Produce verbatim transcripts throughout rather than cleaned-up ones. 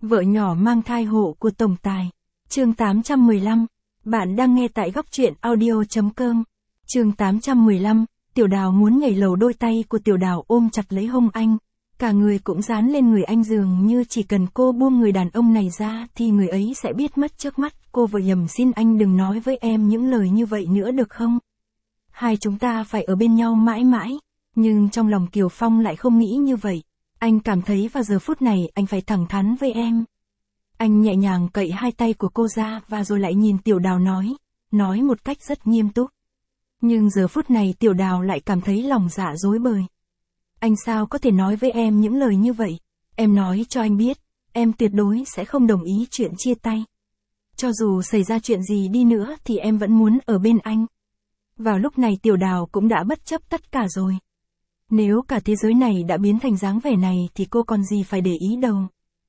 Vợ nhỏ mang thai hộ của tổng tài. Chương tám trăm mười lăm. Bạn đang nghe tại góc truyện audio.com. Chương tám trăm mười lăm. Tiểu Đào muốn nhảy lầu, đôi tay của Tiểu Đào ôm chặt lấy hông anh. Cả người cũng dán lên người anh, dường như chỉ cần cô buông người đàn ông này ra thì người ấy sẽ biết mất trước mắt. Cô vội nhầm, xin anh đừng nói với em những lời như vậy nữa được không? Hai chúng ta phải ở bên nhau mãi mãi. Nhưng trong lòng Kiều Phong lại không nghĩ như vậy. Anh cảm thấy vào giờ phút này anh phải thẳng thắn với em. Anh nhẹ nhàng cậy hai tay của cô ra và rồi lại nhìn Tiểu Đào nói, nói một cách rất nghiêm túc. Nhưng giờ phút này Tiểu Đào lại cảm thấy lòng dạ rối bời. Anh sao có thể nói với em những lời như vậy? Em nói cho anh biết, em tuyệt đối sẽ không đồng ý chuyện chia tay. Cho dù xảy ra chuyện gì đi nữa thì em vẫn muốn ở bên anh. Vào lúc này Tiểu Đào cũng đã bất chấp tất cả rồi. Nếu cả thế giới này đã biến thành dáng vẻ này thì cô còn gì phải để ý đâu.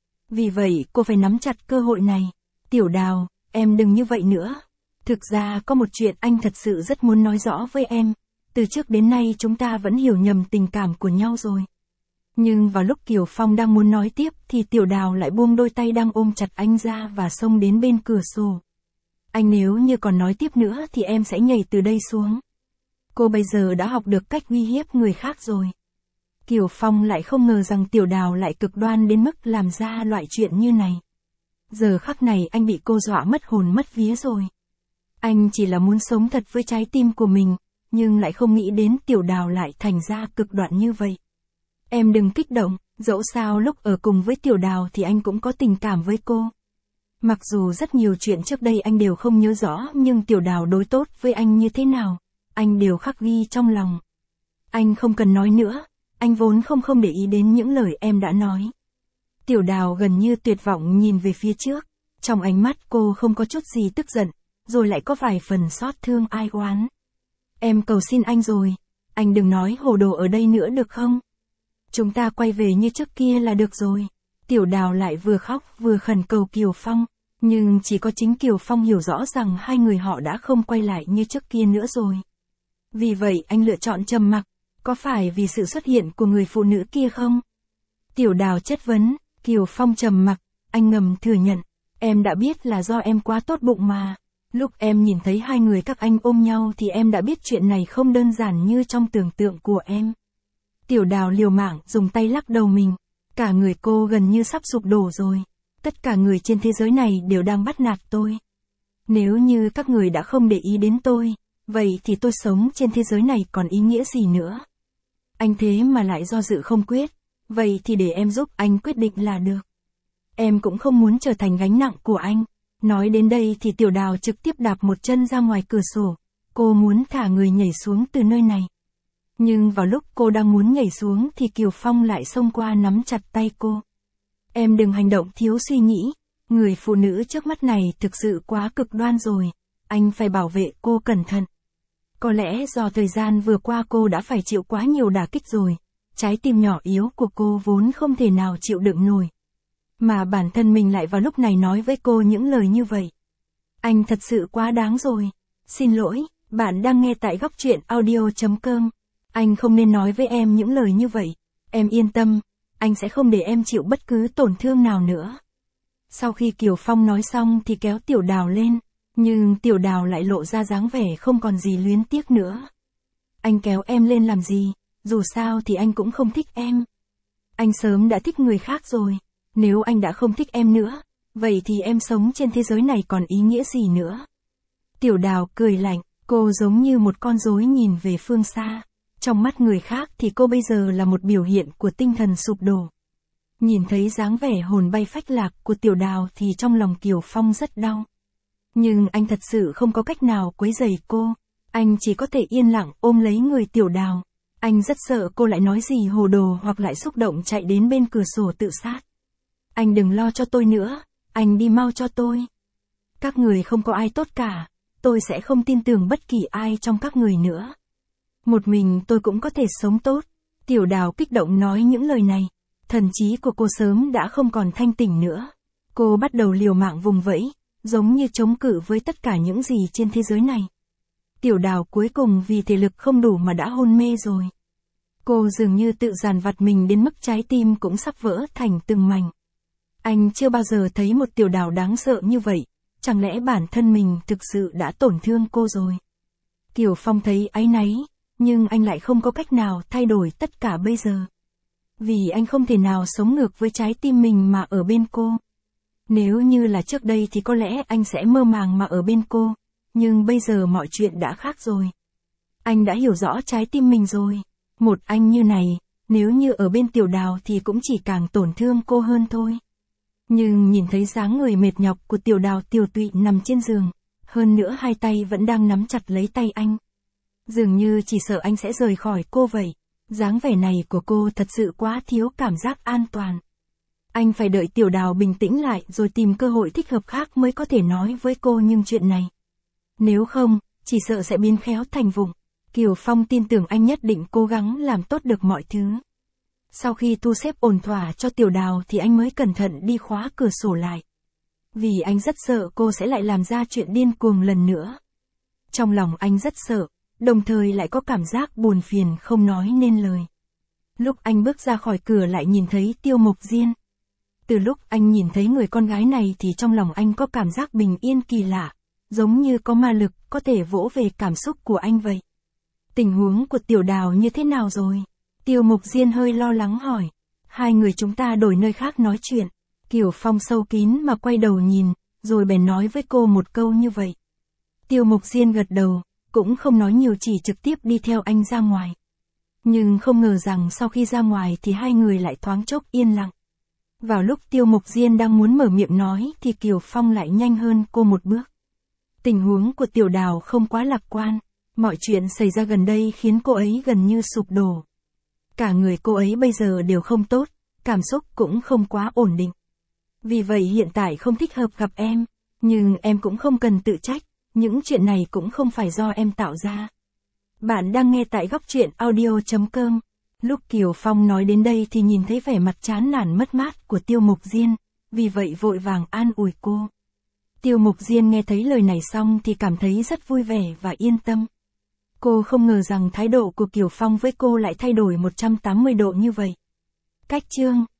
Vì vậy cô phải nắm chặt cơ hội này. Tiểu Đào, em đừng như vậy nữa. Thực ra có một chuyện anh thật sự rất muốn nói rõ với em. Từ trước đến nay chúng ta vẫn hiểu nhầm tình cảm của nhau rồi. Nhưng vào lúc Kiều Phong đang muốn nói tiếp thì Tiểu Đào lại buông đôi tay đang ôm chặt anh ra và xông đến bên cửa sổ. Anh nếu như còn nói tiếp nữa thì em sẽ nhảy từ đây xuống. Cô bây giờ đã học được cách uy hiếp người khác rồi. Kiều Phong lại không ngờ rằng Tiểu Đào lại cực đoan đến mức làm ra loại chuyện như này. Giờ khắc này anh bị cô dọa mất hồn mất vía rồi. Anh chỉ là muốn sống thật với trái tim của mình, nhưng lại không nghĩ đến Tiểu Đào lại thành ra cực đoan như vậy. Em đừng kích động, dẫu sao lúc ở cùng với Tiểu Đào thì anh cũng có tình cảm với cô. Mặc dù rất nhiều chuyện trước đây anh đều không nhớ rõ, nhưng Tiểu Đào đối tốt với anh như thế nào, anh đều khắc ghi trong lòng. Anh không cần nói nữa, anh vốn không không để ý đến những lời em đã nói. Tiểu Đào gần như tuyệt vọng nhìn về phía trước, trong ánh mắt cô không có chút gì tức giận, rồi lại có vài phần xót thương ai oán. Em cầu xin anh rồi, anh đừng nói hồ đồ ở đây nữa được không? Chúng ta quay về như trước kia là được rồi. Tiểu Đào lại vừa khóc vừa khẩn cầu Kiều Phong, nhưng chỉ có chính Kiều Phong hiểu rõ rằng hai người họ đã không quay lại như trước kia nữa rồi. Vì vậy anh lựa chọn trầm mặc, có phải vì sự xuất hiện của người phụ nữ kia không? Tiểu Đào chất vấn, Kiều Phong trầm mặc, anh ngầm thừa nhận, em đã biết là do em quá tốt bụng mà. Lúc em nhìn thấy hai người các anh ôm nhau thì em đã biết chuyện này không đơn giản như trong tưởng tượng của em. Tiểu Đào liều mạng dùng tay lắc đầu mình, cả người cô gần như sắp sụp đổ rồi. Tất cả người trên thế giới này đều đang bắt nạt tôi. Nếu như các người đã không để ý đến tôi, vậy thì tôi sống trên thế giới này còn ý nghĩa gì nữa? Anh thế mà lại do dự không quyết, vậy thì để em giúp anh quyết định là được. Em cũng không muốn trở thành gánh nặng của anh. Nói đến đây thì Tiểu Đào trực tiếp đạp một chân ra ngoài cửa sổ, cô muốn thả người nhảy xuống từ nơi này. Nhưng vào lúc cô đang muốn nhảy xuống thì Kiều Phong lại xông qua nắm chặt tay cô. Em đừng hành động thiếu suy nghĩ, người phụ nữ trước mắt này thực sự quá cực đoan rồi, anh phải bảo vệ cô cẩn thận. Có lẽ do thời gian vừa qua cô đã phải chịu quá nhiều đả kích rồi, trái tim nhỏ yếu của cô vốn không thể nào chịu đựng nổi. Mà bản thân mình lại vào lúc này nói với cô những lời như vậy. Anh thật sự quá đáng rồi. Xin lỗi, bạn đang nghe tại góc truyện audio.com. Anh không nên nói với em những lời như vậy. Em yên tâm, anh sẽ không để em chịu bất cứ tổn thương nào nữa. Sau khi Kiều Phong nói xong thì kéo Tiểu Đào lên, nhưng Tiểu Đào lại lộ ra dáng vẻ không còn gì luyến tiếc nữa. Anh kéo em lên làm gì, dù sao thì anh cũng không thích em. Anh sớm đã thích người khác rồi. Nếu anh đã không thích em nữa, vậy thì em sống trên thế giới này còn ý nghĩa gì nữa? Tiểu Đào cười lạnh, cô giống như một con rối nhìn về phương xa. Trong mắt người khác thì cô bây giờ là một biểu hiện của tinh thần sụp đổ. Nhìn thấy dáng vẻ hồn bay phách lạc của Tiểu Đào thì trong lòng Kiều Phong rất đau. Nhưng anh thật sự không có cách nào quấy rầy cô. Anh chỉ có thể yên lặng ôm lấy người Tiểu Đào. Anh rất sợ cô lại nói gì hồ đồ hoặc lại xúc động chạy đến bên cửa sổ tự sát. Anh đừng lo cho tôi nữa, anh đi mau cho tôi. Các người không có ai tốt cả, tôi sẽ không tin tưởng bất kỳ ai trong các người nữa. Một mình tôi cũng có thể sống tốt. Tiểu Đào kích động nói những lời này. Thần trí của cô sớm đã không còn thanh tỉnh nữa. Cô bắt đầu liều mạng vùng vẫy, giống như chống cự với tất cả những gì trên thế giới này. Tiểu Đào cuối cùng vì thể lực không đủ mà đã hôn mê rồi. Cô dường như tự dằn vặt mình đến mức trái tim cũng sắp vỡ thành từng mảnh. Anh chưa bao giờ thấy một Tiểu Đào đáng sợ như vậy, chẳng lẽ bản thân mình thực sự đã tổn thương cô rồi? Kiều Phong thấy áy náy, nhưng anh lại không có cách nào thay đổi tất cả bây giờ. Vì anh không thể nào sống ngược với trái tim mình mà ở bên cô. Nếu như là trước đây thì có lẽ anh sẽ mơ màng mà ở bên cô, nhưng bây giờ mọi chuyện đã khác rồi. Anh đã hiểu rõ trái tim mình rồi. Một anh như này, nếu như ở bên Tiểu Đào thì cũng chỉ càng tổn thương cô hơn thôi. Nhưng nhìn thấy dáng người mệt nhọc của Tiểu Đào tiều tụy nằm trên giường, hơn nữa hai tay vẫn đang nắm chặt lấy tay anh. Dường như chỉ sợ anh sẽ rời khỏi cô vậy. Dáng vẻ này của cô thật sự quá thiếu cảm giác an toàn. Anh phải đợi Tiểu Đào bình tĩnh lại rồi tìm cơ hội thích hợp khác mới có thể nói với cô những chuyện này. Nếu không, chỉ sợ sẽ biến khéo thành vụng. Kiều Phong tin tưởng anh nhất định cố gắng làm tốt được mọi thứ. Sau khi thu xếp ổn thỏa cho Tiểu Đào thì anh mới cẩn thận đi khóa cửa sổ lại. Vì anh rất sợ cô sẽ lại làm ra chuyện điên cuồng lần nữa. Trong lòng anh rất sợ, đồng thời lại có cảm giác buồn phiền không nói nên lời. Lúc anh bước ra khỏi cửa lại nhìn thấy Tiêu Mộc Diên. Từ lúc anh nhìn thấy người con gái này thì trong lòng anh có cảm giác bình yên kỳ lạ, giống như có ma lực có thể vỗ về cảm xúc của anh vậy. Tình huống của Tiểu Đào như thế nào rồi? Tiêu Mộc Diên hơi lo lắng hỏi. Hai người chúng ta đổi nơi khác nói chuyện. Kiều Phong sâu kín mà quay đầu nhìn, rồi bèn nói với cô một câu như vậy. Tiêu Mộc Diên gật đầu, cũng không nói nhiều chỉ trực tiếp đi theo anh ra ngoài. Nhưng không ngờ rằng sau khi ra ngoài thì hai người lại thoáng chốc yên lặng. Vào lúc Tiêu Mộc Diên đang muốn mở miệng nói thì Kiều Phong lại nhanh hơn cô một bước. Tình huống của Tiểu Đào không quá lạc quan, mọi chuyện xảy ra gần đây khiến cô ấy gần như sụp đổ. Cả người cô ấy bây giờ đều không tốt, cảm xúc cũng không quá ổn định. Vì vậy hiện tại không thích hợp gặp em, nhưng em cũng không cần tự trách, những chuyện này cũng không phải do em tạo ra. Bạn đang nghe tại góc truyện audio chấm com. Lúc Kiều Phong nói đến đây thì nhìn thấy vẻ mặt chán nản mất mát của Tiêu Mộc Diên, vì vậy vội vàng an ủi cô. Tiêu Mộc Diên nghe thấy lời này xong thì cảm thấy rất vui vẻ và yên tâm. Cô không ngờ rằng thái độ của Kiều Phong với cô lại thay đổi một trăm tám mươi độ như vậy. Cách chương